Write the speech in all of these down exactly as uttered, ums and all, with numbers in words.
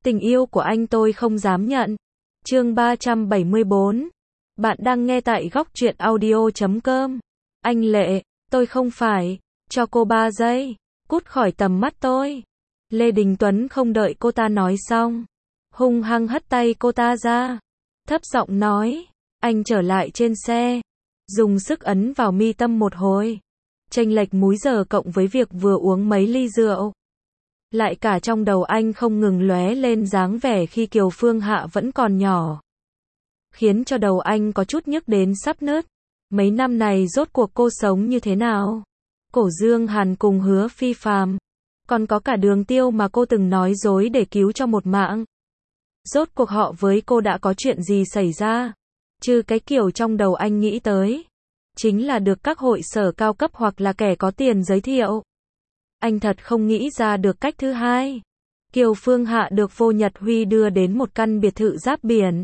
Tình yêu của anh tôi không dám nhận. Chương ba trăm bảy mươi bốn. Bạn đang nghe tại góc truyện audio chấm com. Anh Lệ, tôi không phải. Cho cô ba giây. Cút khỏi tầm mắt tôi. Lê Đình Tuấn không đợi cô ta nói xong. Hung hăng hất tay cô ta ra. Thấp giọng nói. Anh trở lại trên xe. Dùng sức ấn vào mi tâm một hồi. Chênh lệch múi giờ cộng với việc vừa uống mấy ly rượu. Lại cả trong đầu anh không ngừng lóe lên dáng vẻ khi Kiều Phương Hạ vẫn còn nhỏ. Khiến cho đầu anh có chút nhức đến sắp nứt. Mấy năm này rốt cuộc cô sống như thế nào? Cổ Dương Hàn cùng Hứa Phi Phàm. Còn có cả Đường Tiêu mà cô từng nói dối để cứu cho một mạng. Rốt cuộc họ với cô đã có chuyện gì xảy ra? Chứ cái kiểu trong đầu anh nghĩ tới. Chính là được các hội sở cao cấp hoặc là kẻ có tiền giới thiệu. Anh thật không nghĩ ra được cách thứ hai. Kiều Phương Hạ được Vô Nhật Huy đưa đến một căn biệt thự giáp biển.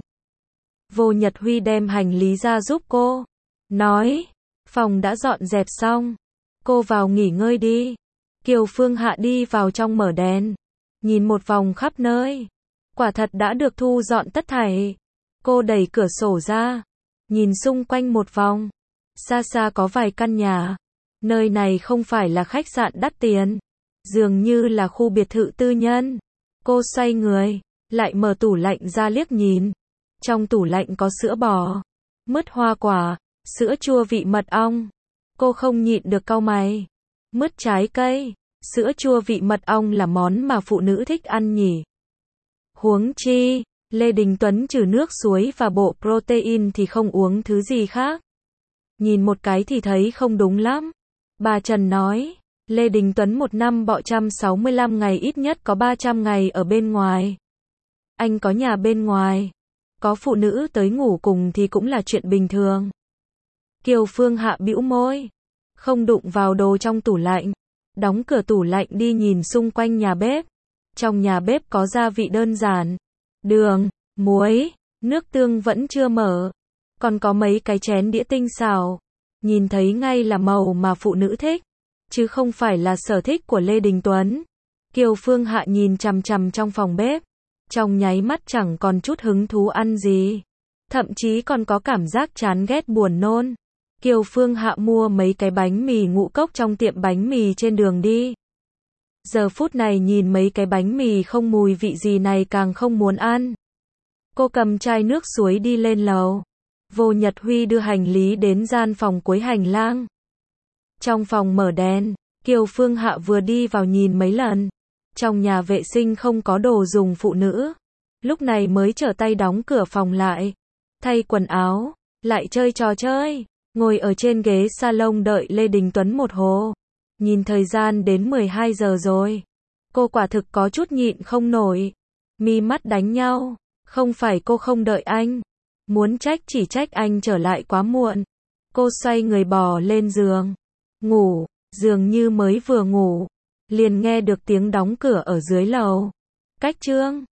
Vô Nhật Huy đem hành lý ra giúp cô. Nói, phòng đã dọn dẹp xong. Cô vào nghỉ ngơi đi. Kiều Phương Hạ đi vào trong mở đèn. Nhìn một vòng khắp nơi. Quả thật đã được thu dọn tất thảy. Cô đẩy cửa sổ ra. Nhìn xung quanh một vòng. Xa xa có vài căn nhà. Nơi này không phải là khách sạn đắt tiền. Dường như là khu biệt thự tư nhân. Cô xoay người. Lại mở tủ lạnh ra liếc nhìn. Trong tủ lạnh có sữa bò. Mứt hoa quả. Sữa chua vị mật ong. Cô không nhịn được cau mày. Mứt trái cây. Sữa chua vị mật ong là món mà phụ nữ thích ăn nhỉ. Huống chi. Lê Đình Tuấn trừ nước suối và bộ protein thì không uống thứ gì khác. Nhìn một cái thì thấy không đúng lắm. Bà Trần nói, Lê Đình Tuấn một năm bọ một trăm sáu mươi lăm ngày ít nhất có ba trăm ngày ở bên ngoài. Anh có nhà bên ngoài. Có phụ nữ tới ngủ cùng thì cũng là chuyện bình thường. Kiều Phương Hạ bĩu môi. Không đụng vào đồ trong tủ lạnh. Đóng cửa tủ lạnh đi nhìn xung quanh nhà bếp. Trong nhà bếp có gia vị đơn giản. Đường, muối, nước tương vẫn chưa mở. Còn có mấy cái chén đĩa tinh xảo. Nhìn thấy ngay là màu mà phụ nữ thích. Chứ không phải là sở thích của Lê Đình Tuấn. Kiều Phương Hạ nhìn chằm chằm trong phòng bếp. Trong nháy mắt chẳng còn chút hứng thú ăn gì. Thậm chí còn có cảm giác chán ghét buồn nôn. Kiều Phương Hạ mua mấy cái bánh mì ngũ cốc trong tiệm bánh mì trên đường đi. Giờ phút này nhìn mấy cái bánh mì không mùi vị gì này càng không muốn ăn. Cô cầm chai nước suối đi lên lầu. Vô Nhật Huy đưa hành lý đến gian phòng cuối hành lang. Trong phòng mở đèn, Kiều Phương Hạ vừa đi vào nhìn mấy lần. Trong nhà vệ sinh không có đồ dùng phụ nữ. Lúc này mới trở tay đóng cửa phòng lại. Thay quần áo, lại chơi trò chơi. Ngồi ở trên ghế salon đợi Lê Đình Tuấn một hồ. Nhìn thời gian đến mười hai giờ rồi. Cô quả thực có chút nhịn không nổi. Mi mắt đánh nhau. Không phải cô không đợi anh. Muốn trách chỉ trách anh trở lại quá muộn. Cô xoay người bò lên giường. Ngủ, dường như mới vừa ngủ. Liền nghe được tiếng đóng cửa ở dưới lầu. Cách chương.